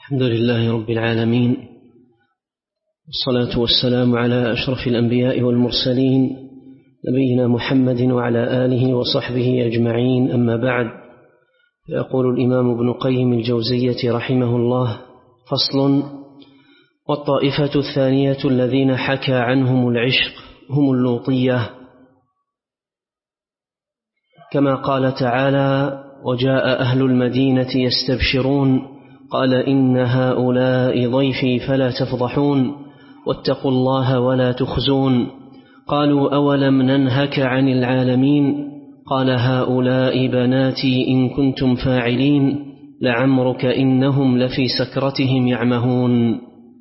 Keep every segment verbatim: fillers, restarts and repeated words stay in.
الحمد لله رب العالمين، والصلاة والسلام على أشرف الأنبياء والمرسلين نبينا محمد وعلى آله وصحبه أجمعين. أما بعد، فيقول الإمام ابن قيم الجوزية رحمه الله: فصل: والطائفة الثانية الذين حكى عنهم العشق هم اللوطية، كما قال تعالى: وجاء أهل المدينة يستبشرون قال إن هؤلاء ضيفي فلا تفضحون واتقوا الله ولا تخزون. قالوا أولم ننهك عن العالمين قال هؤلاء بناتي إن كنتم فاعلين لعمرك إنهم لفي سكرتهم يعمهون.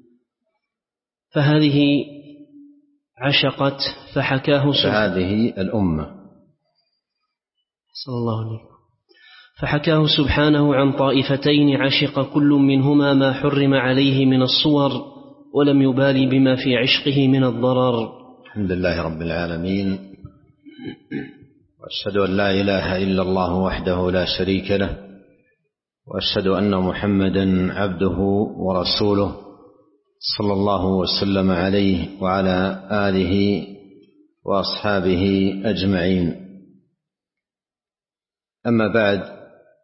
فهذه عشقت فحكاه هذه الأمة صلى الله عليه وسلم فحكاه سبحانه عن طائفتين عشق كل منهما ما حرم عليه من الصور ولم يبالي بما في عشقه من الضرر. الحمد لله رب العالمين، وأشهد أن لا إله إلا الله وحده لا شريك له، وأشهد أن محمدا عبده ورسوله صلى الله وسلم عليه وعلى آله وأصحابه أجمعين. أما بعد،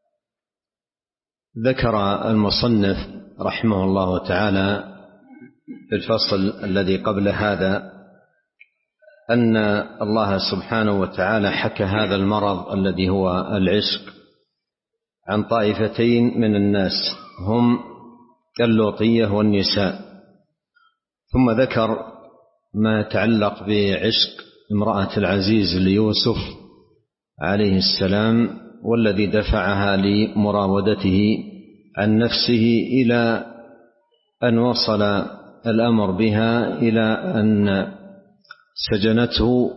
ذكر المصنف رحمه الله تعالى في الفصل الذي قبل هذا أن الله سبحانه وتعالى حكى هذا المرض الذي هو العشق عن طائفتين من الناس، هم اللوطية والنساء. ثم ذكر ما يتعلق بعشق امرأة العزيز ليوسف عليه السلام، والذي دفعها لمراودته عن نفسه إلى أن وصل الأمر بها إلى أن سجنته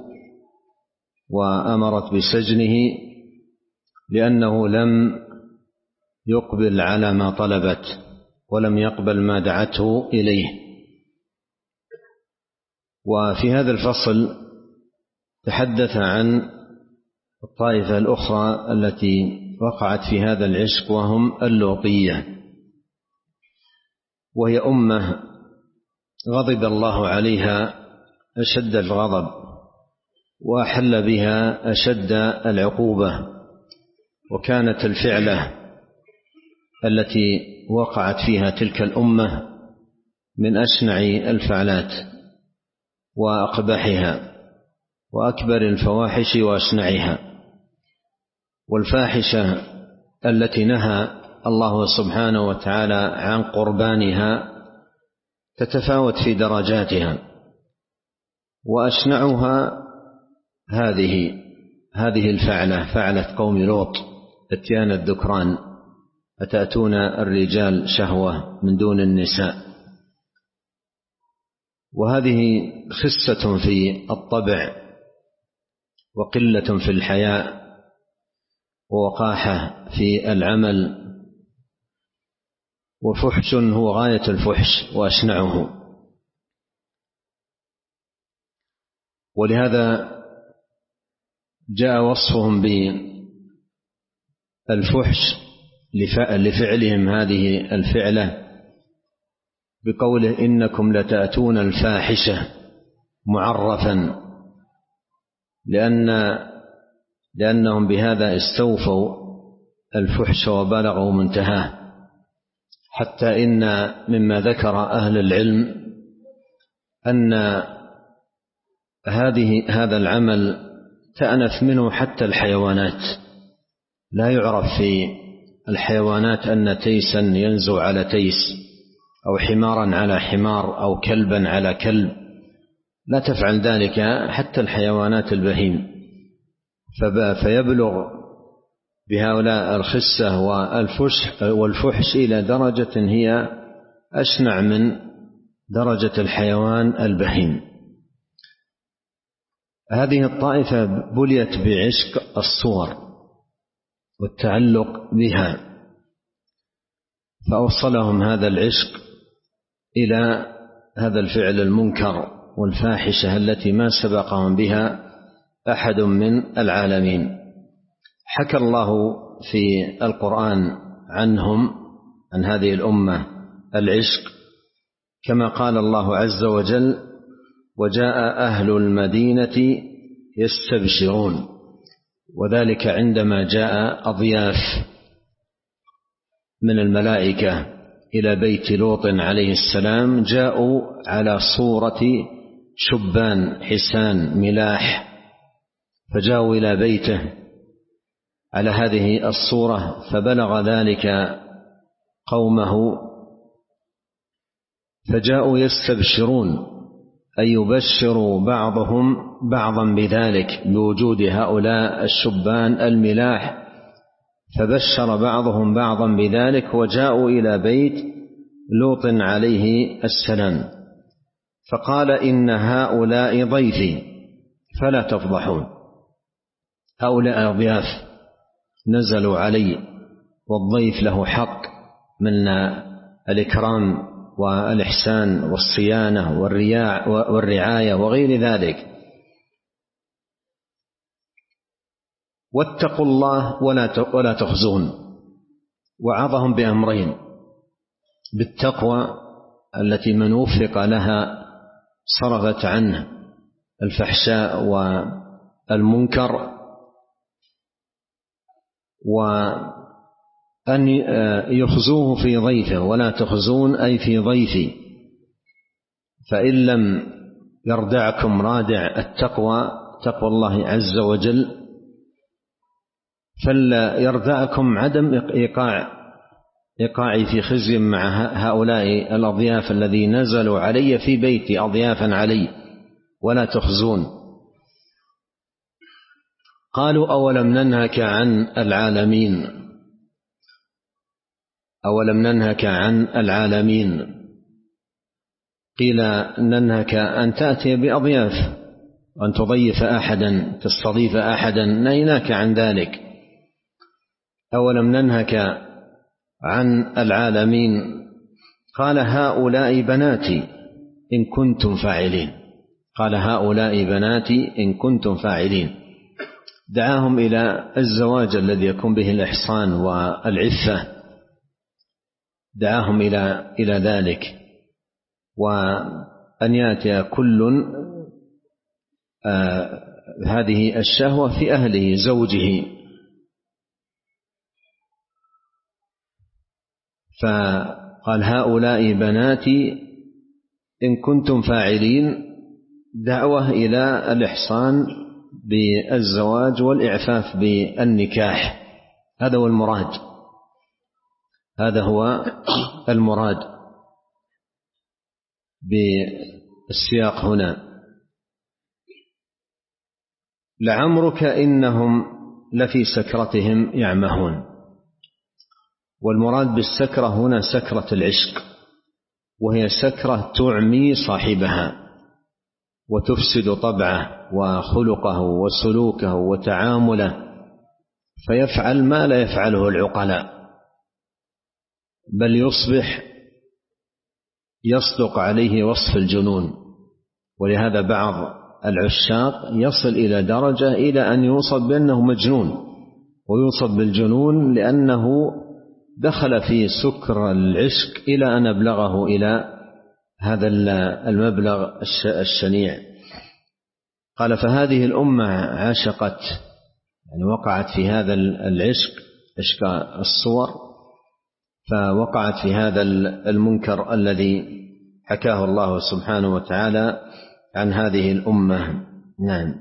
وأمرت بسجنه لأنه لم يقبل على ما طلبت ولم يقبل ما دعته إليه. وفي هذا الفصل تحدث عن الطائفة الأخرى التي وقعت في هذا العشق، وهم اللوطية، وهي أمة غضب الله عليها أشد الغضب وأحل بها أشد العقوبة، وكانت الفعلة التي وقعت فيها تلك الأمة من أشنع الفعلات وأقبحها وأكبر الفواحش وأشنعها. والفاحشة التي نهى الله سبحانه وتعالى عن قربانها تتفاوت في درجاتها، وأشنعها هذه هذه الفعلة، فعلة قوم لوط، اتيان الذكران، أتأتون الرجال شهوة من دون النساء. وهذه خسة في الطبع وقلة في الحياء ووقاحة في العمل، وفحش هو غاية الفحش وأشنعه. ولهذا جاء وصفهم بالفحش لفعلهم هذه الفعلة بقوله إنكم لتأتون الفاحشة معرفا، لأن لأنهم بهذا استوفوا الفحش وبلغوا منتهاه، حتى إن مما ذكر أهل العلم أن هذه هذا العمل تأنف منه حتى الحيوانات. لا يعرف في الحيوانات أن تيسا ينزو على تيس أو حمارا على حمار أو كلبا على كلب، لا تفعل ذلك حتى الحيوانات البهيم. فيبلغ بهؤلاء الخسة والفحش إلى درجة هي أشنع من درجة الحيوان البهيم. هذه الطائفة بليت بعشق الصور والتعلق بها، فأوصلهم هذا العشق إلى هذا الفعل المنكر والفاحشة التي ما سبقهم بها أحد من العالمين. حكى الله في القرآن عنهم، عن هذه الأمة العشق، كما قال الله عز وجل: وجاء أهل المدينة يستبشرون، وذلك عندما جاء أضياف من الملائكة إلى بيت لوط عليه السلام، جاءوا على صورة شبان حسان ملاح، فجاءوا إلى بيته على هذه الصورة، فبلغ ذلك قومه فجاءوا يستبشرون، أي يبشر بعضهم بعضا بذلك، بوجود هؤلاء الشبان الملاح، فبشر بعضهم بعضا بذلك، وجاءوا إلى بيت لوط عليه السلام، فقال: إن هؤلاء ضيفي فلا تفضحون. هؤلاء ضياف نزلوا علي، والضيف له حق من الإكرام والإحسان والصيانة والرعاية وغير ذلك. واتقوا الله ولا تخزون. وعظهم بأمرين: بالتقوى التي من وفق لها صرفت عنه الفحشاء والمنكر، وأن يخزوه في ضيفه، ولا تخزون أي في ضيفي، فإن لم يردعكم رادع التقوى تقوى الله عز وجل، فلا يردعكم عدم إيقاع إيقاعي في خزي مع هؤلاء الأضياف الذي نزلوا علي في بيتي أضيافا علي، ولا تخزون. قالوا: أولم ننهك عن العالمين أولم ننهك عن العالمين قيل: ننهك أن تأتي بأضياف، وأن تضيف أحدا، تستضيف أحدا، نهيناك عن ذلك. أولم ننهك عن العالمين؟ قال: هؤلاء بناتي إن كنتم فاعلين قال: هؤلاء بناتي إن كنتم فاعلين. دعاهم إلى الزواج الذي يكون به الإحصان والعفة، دعاهم إلى إلى ذلك، وأن يأتي كل آه هذه الشهوة في أهله زوجه. فقال: هؤلاء بناتي إن كنتم فاعلين، دعوة إلى الإحصان بالزواج والإعفاف بالنكاح. هذا هو المراد هذا هو المراد بالسياق هنا. لعمرك إنهم لفي سكرتهم يعمهون. والمراد بالسكرة هنا سكرة العشق، وهي سكرة تعمي صاحبها وتفسد طبعه وخلقه وسلوكه وتعامله، فيفعل ما لا يفعله العقلاء، بل يصبح يصدق عليه وصف الجنون. ولهذا بعض العشاق يصل إلى درجة إلى أن يوصف بأنه مجنون، ويوصف بالجنون لأنه دخل في سكر العشق إلى أن أبلغه إلى هذا المبلغ الشنيع. قال: فهذه الأمة عشقت، يعني وقعت في هذا العشق، عشق الصور، فوقعت في هذا المنكر الذي حكاه الله سبحانه وتعالى عن هذه الأمة. نعم.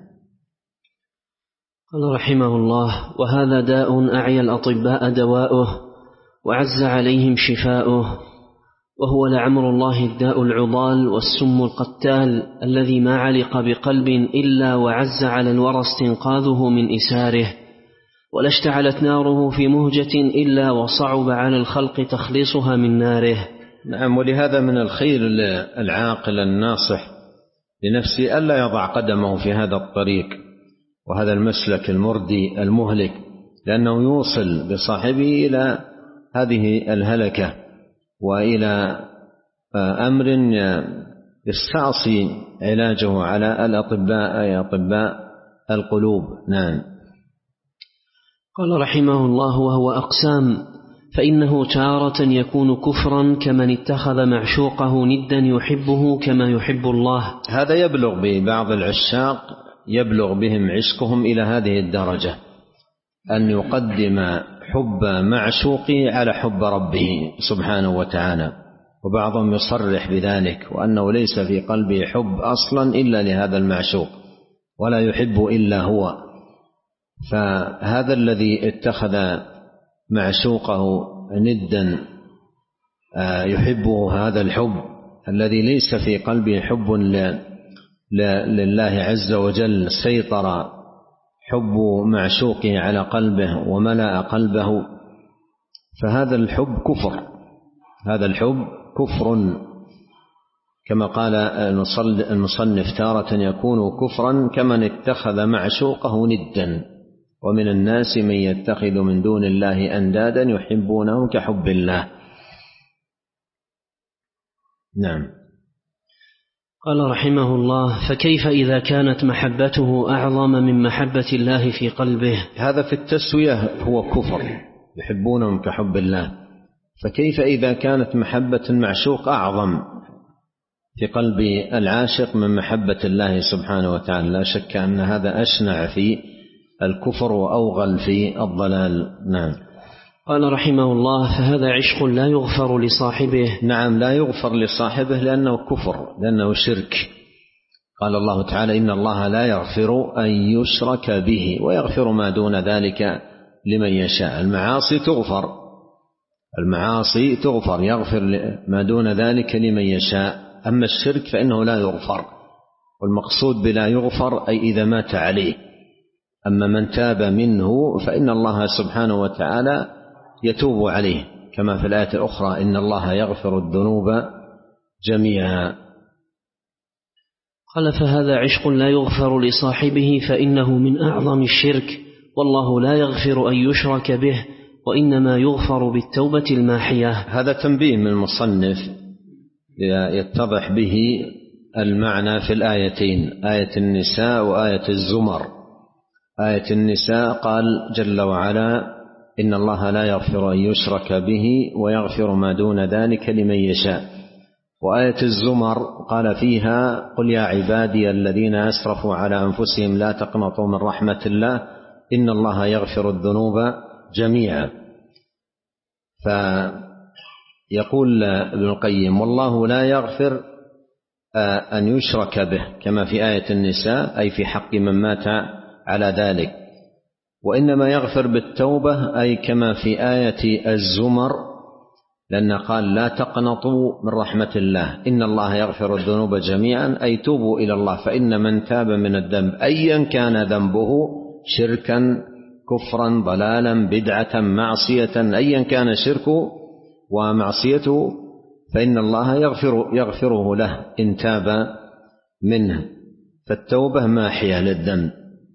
قال رحمه الله: وهذا داء أعيا الأطباء دواؤه، وعز عليهم شفاؤه، وهو لعمر الله الداء العضال والسم القتال، الذي ما علق بقلب إلا وعز على الورى استنقاذه من إساره، ولا اشتعلت ناره في مهجة إلا وصعب على الخلق تخليصها من ناره. نعم. ولهذا من الخير العاقل الناصح لنفسه ألا يضع قدمه في هذا الطريق وهذا المسلك المردي المهلك، لأنه يوصل بصاحبه إلى هذه الهلكة وإلى أمر يستعصي علاجه على الأطباء، أي أطباء القلوب. نعم. قال رحمه الله: وهو أقسام، فإنه تارة يكون كفرا كمن اتخذ معشوقه ندا يحبه كما يحب الله. هذا يبلغ ببعض العشاق، يبلغ بهم عشقهم إلى هذه الدرجة أن يقدم حب معشوقه على حب ربه سبحانه وتعالى، وبعضهم يصرح بذلك وأنه ليس في قلبه حب أصلا إلا لهذا المعشوق ولا يحب إلا هو. فهذا الذي اتخذ معشوقه ندا يحبه هذا الحب الذي ليس في قلبه حب لله عز وجل، سيطر حب معشوقه على قلبه وملأ قلبه، فهذا الحب كفر، هذا الحب كفر كما قال المصنف تارة يكون كفرا كمن اتخذ معشوقه ندا، ومن الناس من يتخذ من دون الله أندادا يحبونهم كحب الله. نعم. قال رحمه الله: فكيف إذا كانت محبته أعظم من محبة الله في قلبه؟ هذا في التسوية هو كفر، يحبونهم كحب الله. فكيف إذا كانت محبة المعشوق أعظم في قلب العاشق من محبة الله سبحانه وتعالى؟ لا شك أن هذا أشنع في الكفر وأوغل في الضلال. نعم. قال رحمه الله: فهذا عشق لا يغفر لصاحبه. نعم، لا يغفر لصاحبه لأنه كفر، لأنه شرك. قال الله تعالى: إن الله لا يغفر أن يشرك به ويغفر ما دون ذلك لمن يشاء. المعاصي تغفر، المعاصي تغفر، يغفر ما دون ذلك لمن يشاء. أما الشرك فإنه لا يغفر، والمقصود بلا يغفر أي إذا مات عليه. أما من تاب منه فإن الله سبحانه وتعالى يتوب عليه، كما في الآية الأخرى: إن الله يغفر الذنوب جميعا. قال: فهذا عشق لا يغفر لصاحبه فإنه من أعظم الشرك، والله لا يغفر أن يشرك به، وإنما يغفر بالتوبة الماحية. هذا تنبيه من المصنف يتضح به المعنى في الآيتين، آية النساء وآية الزمر. آية النساء قال جل وعلا: إن الله لا يغفر أن يشرك به ويغفر ما دون ذلك لمن يشاء. وآية الزمر قال فيها: قل يا عبادي الذين أسرفوا على أنفسهم لا تقنطوا من رحمة الله إن الله يغفر الذنوب جميعا. فيقول ابن القيم: والله لا يغفر أن يشرك به كما في آية النساء، أي في حق من مات على ذلك، وإنما يغفر بالتوبة، أي كما في آية الزمر، لأن قال: لا تقنطوا من رحمة الله إن الله يغفر الذنوب جميعا، أي توبوا إلى الله، فإن من تاب من الذنب أيا كان ذنبه، شركا كفرا ضلالا بدعة معصية، أيا كان شركه ومعصيته، فإن الله يغفر يغفره له إن تاب منه. فالتوبة ماحية للذنب.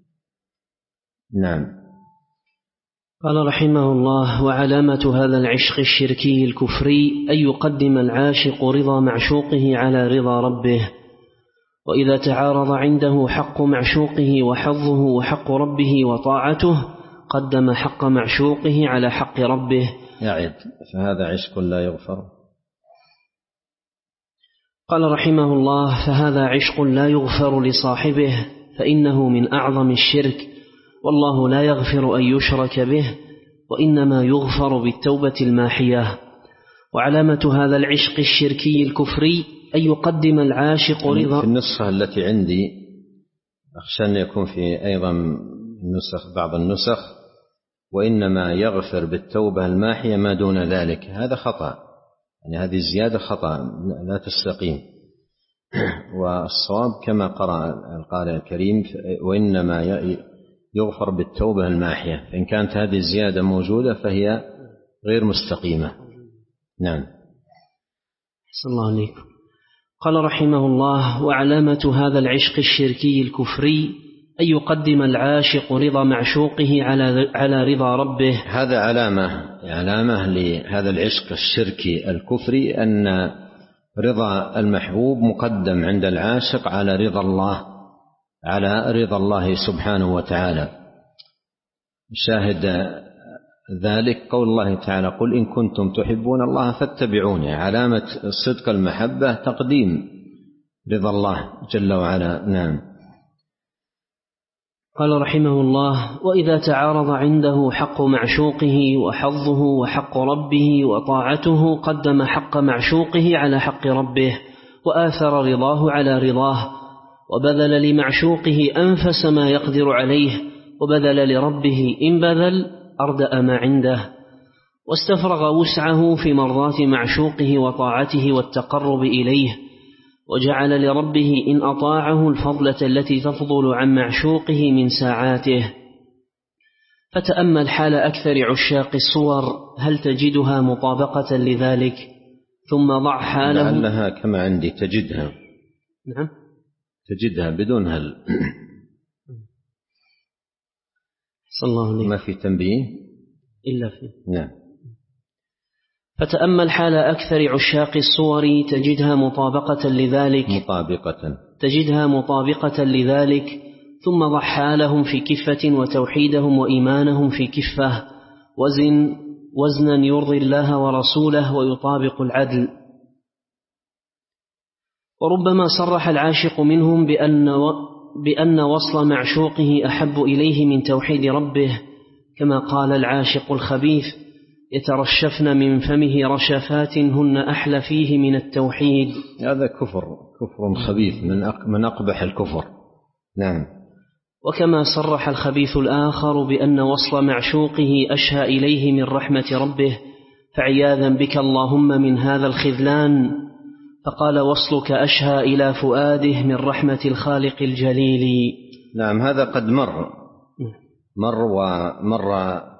نعم. قال رحمه الله: وعلامة هذا العشق الشركي الكفري أن يقدم العاشق رضا معشوقه على رضا ربه، وإذا تعارض عنده حق معشوقه وحظه وحق ربه وطاعته قدم حق معشوقه على حق ربه. يعد. فهذا عشق لا يغفر. قال رحمه الله: فهذا عشق لا يغفر لصاحبه فإنه من أعظم الشرك، والله لا يغفر أن يشرك به، وإنما يغفر بالتوبة الماحية. وعلامة هذا العشق الشركي الكفري أن يقدم العاشق رضا. في النسخة التي عندي أخشى أن يكون في أيضا النسخ بعض النسخ: وإنما يغفر بالتوبة الماحية ما دون ذلك. هذا خطأ، يعني هذه الزيادة خطأ لا تستقيم. والصواب كما قرأ القارئ الكريم: وإنما يغفر بالتوبة الماحية. إن كانت هذه الزيادة موجودة فهي غير مستقيمة. نعم. صلى الله عليكم. قال رحمه الله: وعلامة هذا العشق الشركي الكفري أن يقدم العاشق رضا معشوقه على على رضا ربه. هذا علامة علامة لهذا العشق الشركي الكفري، أن رضا المحبوب مقدم عند العاشق على رضا الله، على رضا الله سبحانه وتعالى. شاهد ذلك قول الله تعالى: قل إن كنتم تحبون الله فاتبعوني. علامة صدق المحبة تقديم رضا الله جل وعلا. نعم. قال رحمه الله: وإذا تعارض عنده حق معشوقه وحظه وحق ربه وطاعته قدم حق معشوقه على حق ربه، وآثر رضاه على رضاه، وبذل لمعشوقه أنفس ما يقدر عليه، وبذل لربه إن بذل أردأ ما عنده، واستفرغ وسعه في مرضاة معشوقه وطاعته والتقرب إليه، وجعل لربه إن أطاعه الفضلة التي تفضل عن معشوقه من ساعاته. فتأمل حال أكثر عشاق الصور، هل تجدها مطابقة لذلك؟ ثم ضع حاله. لعلها كما عندي تجدها. نعم، تجدها بدون هل. صلى الله عليه. ما في تنبيه إلا فيه. نعم. فتأمل حال أكثر عشاق الصور، تجدها مطابقة لذلك مطابقة تجدها مطابقة لذلك ثم ضع حالهم في كفة، وتوحيدهم وإيمانهم في كفة، وزن وزنا يرضي الله ورسوله ويطابق العدل. وربما صرح العاشق منهم بأن, و... بأن وصل معشوقه أحب إليه من توحيد ربه، كما قال العاشق الخبيث: يترشفن من فمه رشفات هن أحلى فيه من التوحيد. هذا كفر كفر خبيث من أقبح الكفر. نعم. وكما صرح الخبيث الآخر بأن وصل معشوقه أشهى إليه من رحمة ربه، فعياذا بك اللهم من هذا الخذلان، فقال: وصلك أشهى إلى فؤاده من رحمة الخالق الجليل. نعم، هذا قد مر مر ومر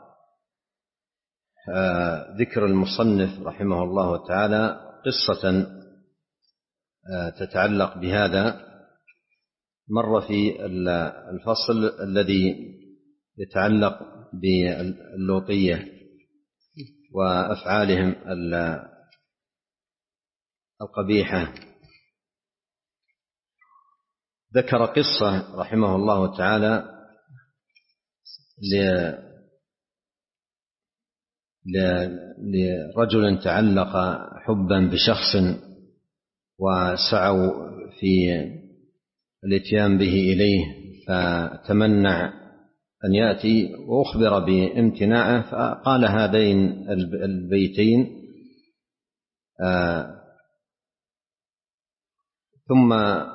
آه ذكر المصنف رحمه الله تعالى قصة آه تتعلق بهذا. مر في الفصل الذي يتعلق باللوطية وأفعالهم القبيحة. ذكر قصة رحمه الله تعالى لرجل تعلق حبا بشخص، وسعوا في الاتيان به إليه، فتمنع أن يأتي وأخبر بامتناعه، فقال هذين البيتين: آه ثم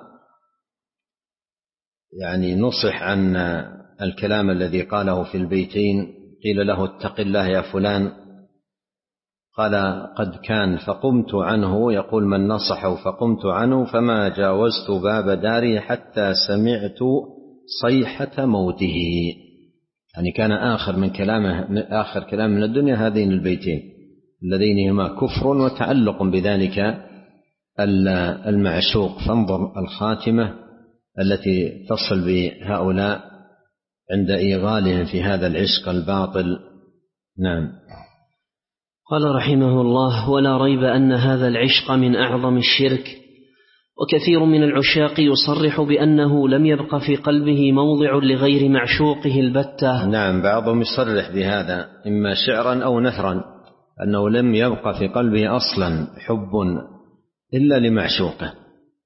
يعني نصح عن الكلام الذي قاله في البيتين. قيل له: اتق الله يا فلان. قال: قد كان فقمت عنه، يقول من نصحه: فقمت عنه فما جاوزت باب داري حتى سمعت صيحة موته. يعني كان آخر من كلامه آخر كلام من الدنيا هذين البيتين اللذين هما كفر وتعلق بذلك المعشوق. فانظر الخاتمة التي تصل بهؤلاء عند إيغالهم في هذا العشق الباطل. نعم. قال رحمه الله: ولا ريب أن هذا العشق من أعظم الشرك، وكثير من العشاق يصرح بأنه لم يبق في قلبه موضع لغير معشوقه البتة. نعم، بعضهم يصرح بهذا إما شعرا أو نثرا، أنه لم يبق في قلبه أصلا حب إلا لمعشوقه،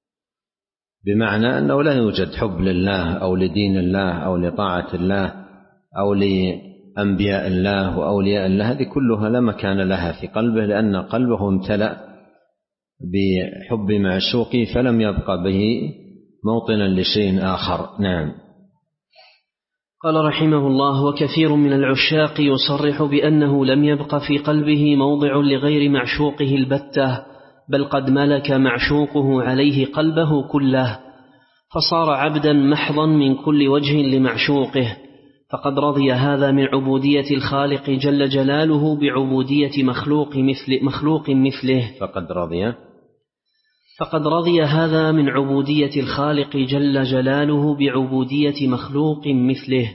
بمعنى أنه لا يوجد حب لله أو لدين الله أو لطاعة الله أو لأنبياء الله وأولياء الله. هذه كلها لا مكان لها في قلبه، لأن قلبه امتلأ بحب معشوقه، فلم يبقى به موطنا لشيء آخر. نعم. قال رحمه الله: وكثير من العشاق يصرح بأنه لم يبق في قلبه موضع لغير معشوقه البتة، بل قد ملك معشوقه عليه قلبه كله، فصار عبدا محضا من كل وجه لمعشوقه، فقد رضي هذا من عبودية الخالق جل جلاله بعبودية مخلوق مثل مخلوق مثله فقد رضي فقد رضي هذا من عبودية الخالق جل جلاله بعبودية مخلوق مثله.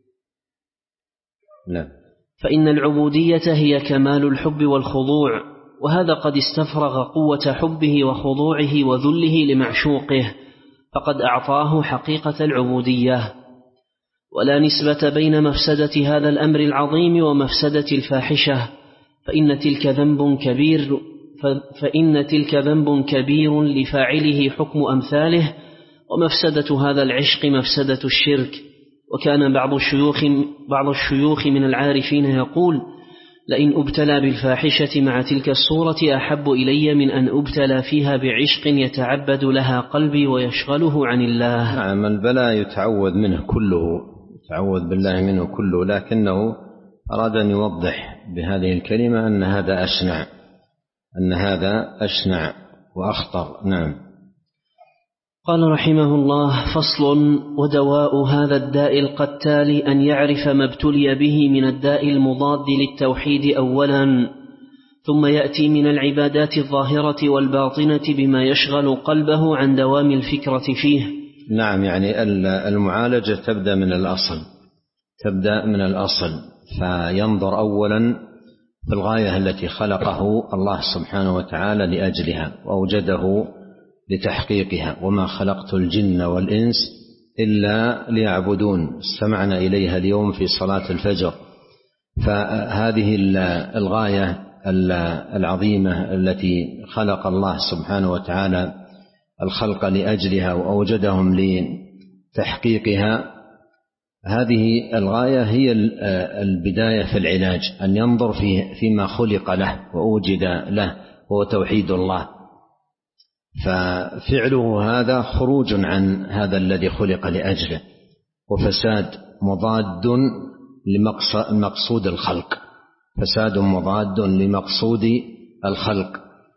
لا. فإن العبودية هي كمال الحب والخضوع، وهذا قد استفرغ قوة حبه وخضوعه وذله لمعشوقه، فقد أعطاه حقيقة العبودية. ولا نسبة بين مفسدة هذا الأمر العظيم ومفسدة الفاحشة، فإن تلك ذنب كبير فإن تلك ذنب كبير لفاعله حكم أمثاله، ومفسدة هذا العشق مفسدة الشرك. وكان بعض الشيوخ بعض الشيوخ من العارفين يقول: لئن أبتلى بالفاحشة مع تلك الصورة أحب إلي من أن أبتلى فيها بعشق يتعبد لها قلبي ويشغله عن الله. نعم، البلاء يتعوذ منه كله، يتعوذ بالله منه كله، لكنه أراد أن يوضح بهذه الكلمة أن هذا أشنع أن هذا أشنع وأخطر. نعم. قال رحمه الله: فصل. ودواء هذا الداء القتال أن يعرف ما ابتلي به من الداء المضاد للتوحيد أولا، ثم يأتي من العبادات الظاهرة والباطنة بما يشغل قلبه عن دوام الفكرة فيه. نعم، يعني المعالجة تبدأ من الأصل تبدأ من الأصل فينظر أولا في الغاية التي خلقه الله سبحانه وتعالى لأجلها وأوجده لتحقيقها: وما خلقت الجن والإنس إلا ليعبدون. استمعنا إليها اليوم في صلاة الفجر. فهذه الغاية العظيمة التي خلق الله سبحانه وتعالى الخلق لأجلها وأوجدهم لتحقيقها، هذه الغاية هي البداية في العلاج، أن ينظر فيما خلق له وأوجد له، هو توحيد الله. ففعله هذا خروج عن هذا الذي خلق لأجله، وفساد مضاد لمقصود الخلق فساد مضاد لمقصود الخلق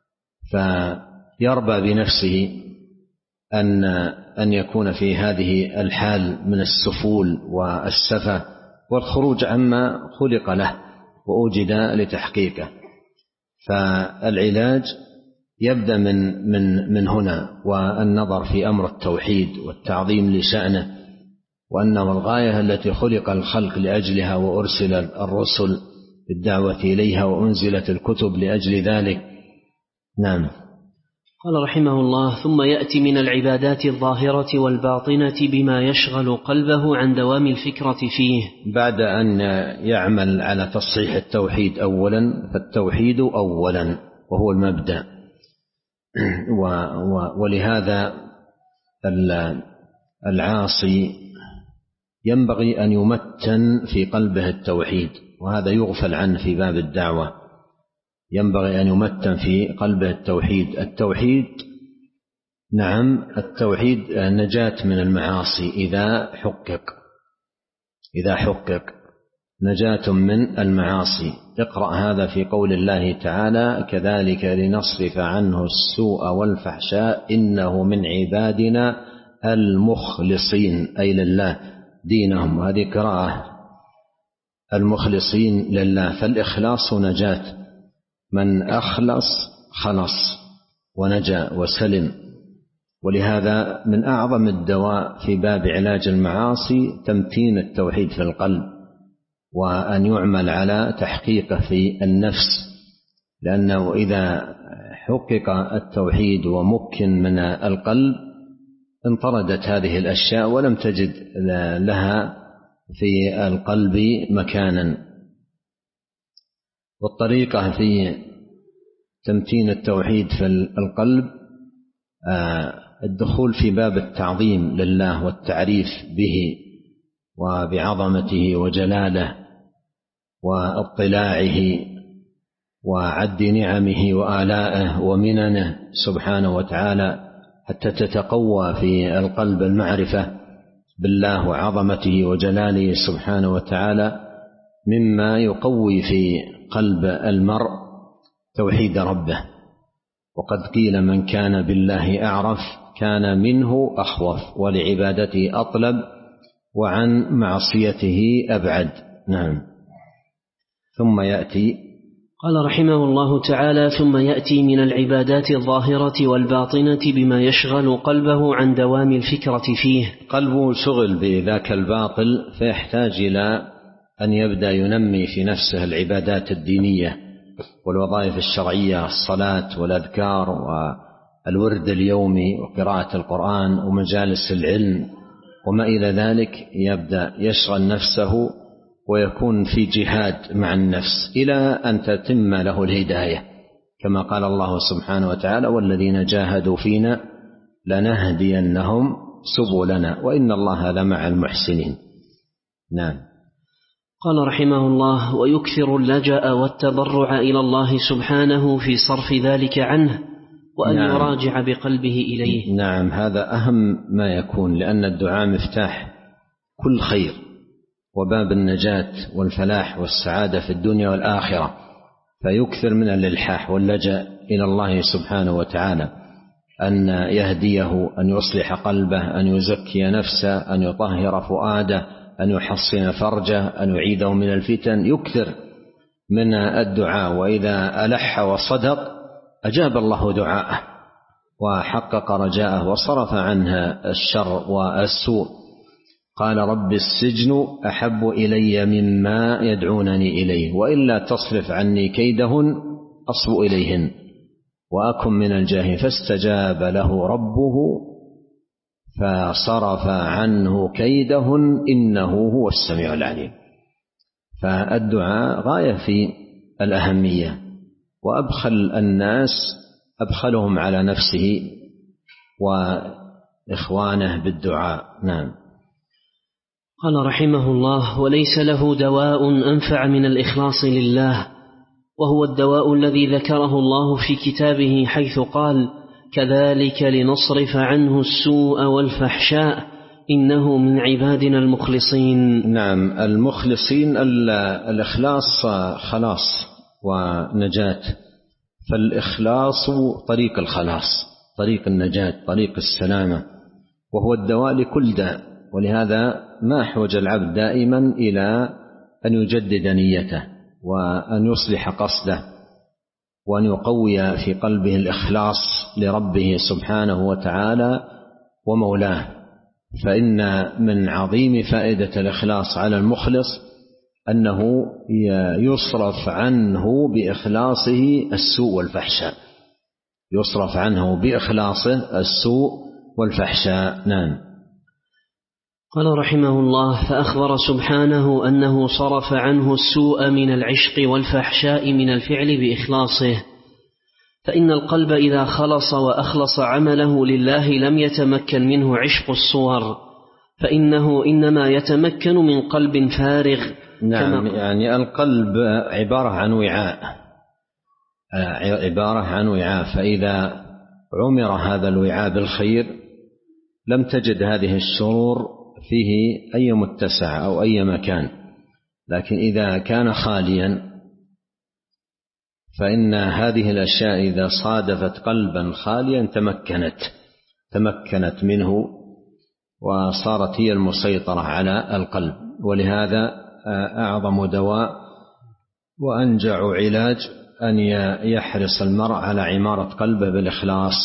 فيربى بنفسه أن أن يكون في هذه الحال من السفول والسفة والخروج عما خلق له وأوجد لتحقيقه. فالعلاج يبدأ من من من هنا، والنظر في أمر التوحيد والتعظيم لشأنه، وأنه الغاية التي خلق الخلق لأجلها وأرسل الرسل بالدعوة إليها وأنزلت الكتب لأجل ذلك. نعم. قال رحمه الله: ثم يأتي من العبادات الظاهرة والباطنة بما يشغل قلبه عن دوام الفكرة فيه. بعد أن يعمل على تصحيح التوحيد أولا، فالتوحيد أولا وهو المبدأ، ولهذا العاصي ينبغي أن يمتن في قلبه التوحيد، وهذا يغفل عنه في باب الدعوة. ينبغي أن يمتن في قلبه التوحيد. التوحيد نعم التوحيد نجاة من المعاصي إذا حقق إذا حقق نجاة من المعاصي. اقرأ هذا في قول الله تعالى: كذلك لنصرف عنه السوء والفحشاء إنه من عبادنا المخلصين، أي لله دينهم. هذه قراءة المخلصين لله، فالإخلاص نجاة، من أخلص خلص ونجا وسلم. ولهذا من أعظم الدواء في باب علاج المعاصي تمتين التوحيد في القلب، وأن يعمل على تحقيقه في النفس، لأنه إذا حقق التوحيد ومكن من القلب انطردت هذه الأشياء ولم تجد لها في القلب مكانا. والطريقة في تمتين التوحيد في القلب الدخول في باب التعظيم لله والتعريف به وبعظمته وجلاله واطلاعه وعد نعمه وآلائه ومننه سبحانه وتعالى، حتى تتقوى في القلب المعرفة بالله وعظمته وجلاله سبحانه وتعالى، مما يقوي في قلب المرء توحيد ربه. وقد قيل: من كان بالله أعرف كان منه أخوف، ولعبادته أطلب، وعن معصيته أبعد. نعم. ثم يأتي قال رحمه الله تعالى: ثم يأتي من العبادات الظاهرة والباطنة بما يشغل قلبه عن دوام الفكرة فيه. قلبه شغل بذاك الباطل، فيحتاج إلى أن يبدأ ينمي في نفسه العبادات الدينية والوظائف الشرعية، الصلاة والأذكار والورد اليومي وقراءة القرآن ومجالس العلم وما إلى ذلك يبدأ يشغل نفسه ويكون في جهاد مع النفس إلى أن تتم له الهداية، كما قال الله سبحانه وتعالى: والذين جاهدوا فينا لنهدينهم سبلنا وإن الله لمع المحسنين. نعم. قال رحمه الله: ويكثر اللجأ والتضرع إلى الله سبحانه في صرف ذلك عنه، وأن نعم. يراجع بقلبه إليه. نعم، هذا أهم ما يكون، لأن الدعاء مفتاح كل خير وباب النجاة والفلاح والسعادة في الدنيا والآخرة، فيكثر من الإلحاح واللجأ إلى الله سبحانه وتعالى، أن يهديه، أن يصلح قلبه، أن يزكي نفسه، أن يطهر فؤاده، أن يحصن فرجه، أن يعيده من الفتن. يكثر من الدعاء، وإذا ألح وصدق أجاب الله دعاءه وحقق رجاءه وصرف عنها الشر والسوء. قال: رب السجن أحب إلي مما يدعونني إليه، وإلا تصرف عني كيدهن أصب إليهن وأكن من الجاهلين. فاستجاب له ربه فصرف عنه كيدهن إنه هو السميع العليم. فالدعاء غاية في الأهمية، وأبخل الناس أبخلهم على نفسه وإخوانه بالدعاء. نعم. قال رحمه الله: وليس له دواء أنفع من الإخلاص لله، وهو الدواء الذي ذكره الله في كتابه حيث قال: كذلك لنصرف عنه السوء والفحشاء إنه من عبادنا المخلصين. نعم، المخلصين الإخلاص خلاص ونجاة، فالإخلاص طريق الخلاص، طريق النجاة، طريق السلامة، وهو الدواء لكل داء. ولهذا ما أحوج العبد دائما إلى أن يجدد نيته وأن يصلح قصده وأن يقوي في قلبه الإخلاص لربه سبحانه وتعالى ومولاه. فإن من عظيم فائدة الإخلاص على المخلص أنه يصرف عنه بإخلاصه السوء والفحشاء، يصرف عنه بإخلاصه السوء والفحشاء. نعم. قال رحمه الله: فأخبر سبحانه أنه صرف عنه السوء من العشق والفحشاء من الفعل بإخلاصه، فإن القلب إذا خلص وأخلص عمله لله لم يتمكن منه عشق الصور، فإنه إنما يتمكن من قلب فارغ. نعم، يعني القلب عبارة عن وعاء، عبارة عن وعاء، فإذا عمر هذا الوعاء بالخير لم تجد هذه الشرور فيه أي متسع أو أي مكان. لكن إذا كان خاليا فإن هذه الأشياء إذا صادفت قلبا خاليا تمكنت تمكنت منه وصارت هي المسيطرة على القلب. ولهذا أعظم دواء وأنجع علاج أن يحرص المرء على عمارة قلبه بالإخلاص،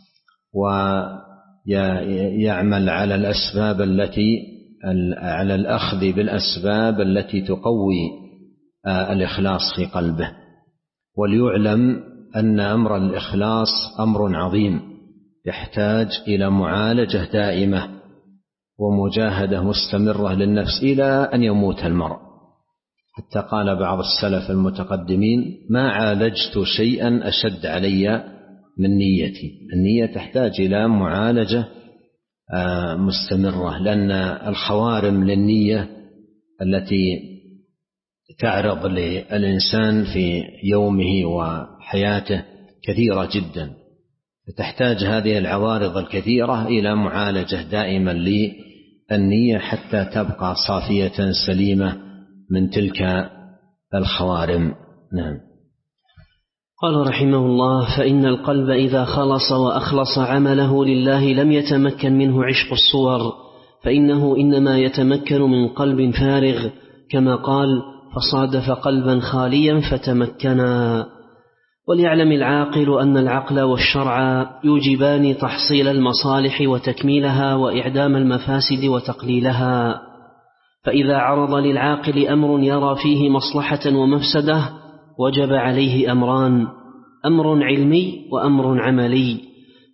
ويعمل على الأسباب التي على الأخذ بالأسباب التي تقوي الإخلاص في قلبه. وليعلم أن أمر الإخلاص أمر عظيم يحتاج إلى معالجة دائمة ومجاهدة مستمرة للنفس إلى أن يموت المرء. حتى قال بعض السلف المتقدمين: ما عالجت شيئا أشد علي من نيتي. النية تحتاج إلى معالجة مستمرة، لأن الخوارم للنية التي تعرض للإنسان في يومه وحياته كثيرة جدا، فتحتاج هذه العوارض الكثيرة إلى معالجة دائما للنية حتى تبقى صافية سليمة من تلك الخوارم. نعم. قال رحمه الله: فإن القلب إذا خلص وأخلص عمله لله لم يتمكن منه عشق الصور، فإنه إنما يتمكن من قلب فارغ، كما قال: فصادف قلبا خاليا فتمكنا. وليعلم العاقل أن العقل والشرع يوجبان تحصيل المصالح وتكميلها وإعدام المفاسد وتقليلها. فإذا عرض للعاقل أمر يرى فيه مصلحة ومفسدة وجب عليه أمران: أمر علمي وأمر عملي.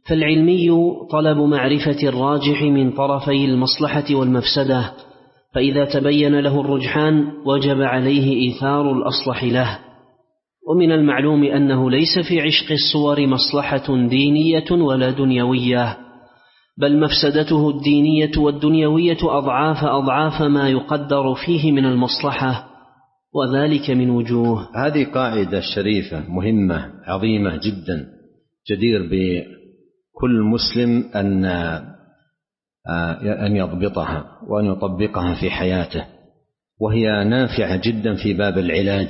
فالعلمي طلب معرفة الراجح من طرفي المصلحة والمفسدة، فإذا تبين له الرجحان وجب عليه إيثار الأصلح له. ومن المعلوم أنه ليس في عشق الصور مصلحة دينية ولا دنيوية، بل مفسدته الدينية والدنيوية أضعاف أضعاف ما يقدر فيه من المصلحة، وذلك من وجوه. هذه قاعدة شريفة مهمة عظيمة جدا، جدير بكل مسلم أن أن يضبطها وأن يطبقها في حياته، وهي نافعة جدا في باب العلاج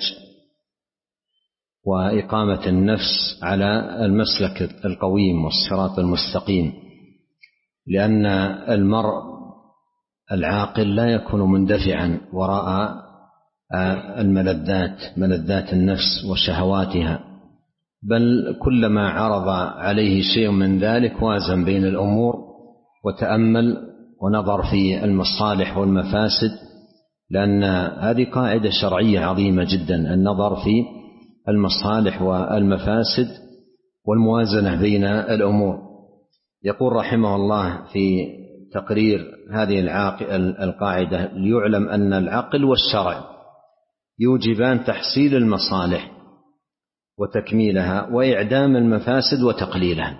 وإقامة النفس على المسلك القويم والصراط المستقيم، لأن المرء العاقل لا يكون مندفعا وراء الملذات ملذات النفس وشهواتها، بل كلما عرض عليه شيء من ذلك وازن بين الأمور وتأمل ونظر في المصالح والمفاسد، لأن هذه قاعدة شرعية عظيمة جدا، النظر في المصالح والمفاسد والموازنة بين الأمور. يقول رحمه الله في تقرير هذه القاعدة: ليعلم أن العقل والشرع يوجبان تحصيل المصالح وتكميلها وإعدام المفاسد وتقليلها.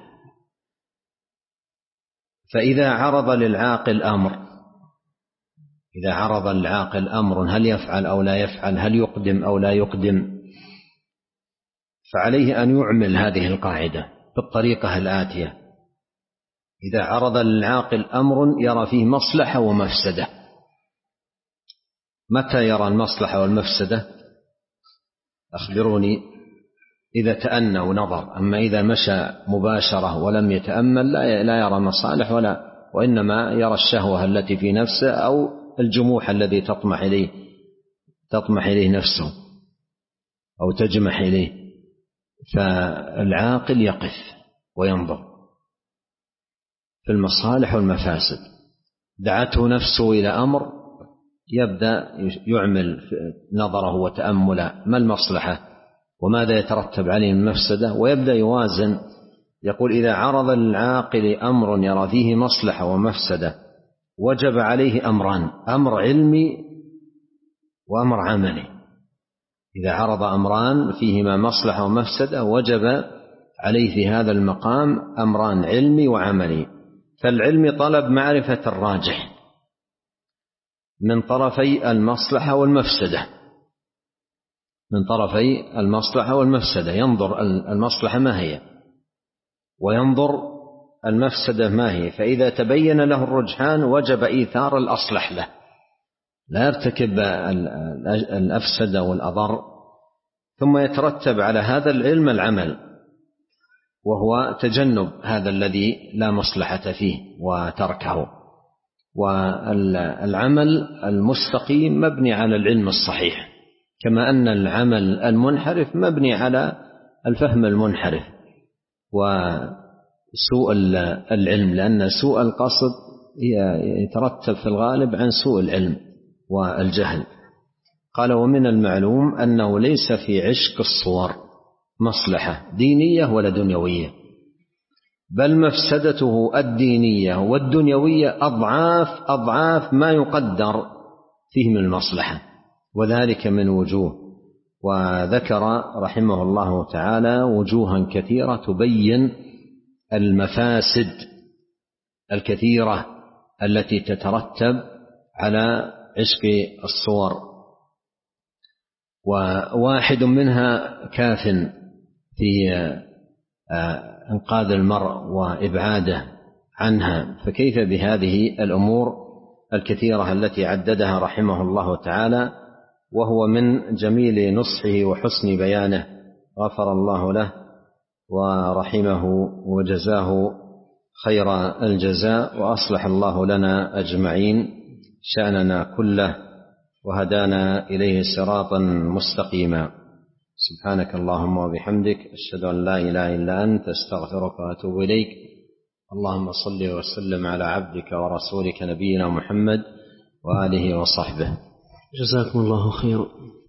فإذا عرض للعاقل أمر إذا عرض للعاقل أمر هل يفعل أو لا يفعل، هل يقدم أو لا يقدم، فعليه أن يعمل هذه القاعدة بالطريقة الآتية: إذا عرض للعاقل أمر يرى فيه مصلحة ومفسدة. متى يرى المصلحة والمفسدة؟ أخبروني. إذا تأنى ونظر، أما إذا مشى مباشرة ولم يتأمل لا يرى مصالح ولا، وإنما يرى الشهوة التي في نفسه أو الجموح الذي تطمح إليه تطمح إليه نفسه أو تجمح إليه. فالعاقل يقف وينظر في المصالح والمفاسد. دعته نفسه إلى أمر يبدأ يعمل نظره وتأمله، ما المصلحة وماذا يترتب عليه من مفسدة، ويبدأ يوازن. يقول: إذا عرض للعاقل أمر يرى فيه مصلحة ومفسدة وجب عليه أمران: أمر علمي وأمر عملي. إذا عرض أمران فيهما مصلحة ومفسدة وجب عليه في هذا المقام أمران: علمي وعملي. فالعلم طلب معرفة الراجح من طرفي المصلحة والمفسدة من طرفي المصلحة والمفسدة ينظر المصلحة ما هي وينظر المفسدة ما هي، فإذا تبين له الرجحان وجب إيثار الأصلح له، لا يرتكب الأفسد والأضر. ثم يترتب على هذا العلم العمل، وهو تجنب هذا الذي لا مصلحة فيه وتركه. والعمل المستقيم مبني على العلم الصحيح، كما أن العمل المنحرف مبني على الفهم المنحرف وسوء العلم، لأن سوء القصد يترتب في الغالب عن سوء العلم والجهل. قال: ومن المعلوم أنه ليس في عشق الصور مصلحة دينية ولا دنيوية، بل مفسدته الدينية والدنيوية أضعاف أضعاف ما يقدر فيه من المصلحة، وذلك من وجوه. وذكر رحمه الله تعالى وجوها كثيرة تبين المفاسد الكثيرة التي تترتب على عشق الصور، وواحد منها كاف في إنقاذ المرء وإبعاده عنها، فكيف بهذه الأمور الكثيرة التي عددها رحمه الله تعالى، وهو من جميل نصحه وحسن بيانه. غفر الله له ورحمه وجزاه خير الجزاء، وأصلح الله لنا أجمعين شأننا كله، وهدانا إليه صراطا مستقيما. سبحانك اللهم وبحمدك، أشهد أن لا إله إلا أنت، أستغفرك وأتوب إليك. اللهم صل وسلم على عبدك ورسولك نبينا محمد وآله وصحبه. جزاكم الله خيرا.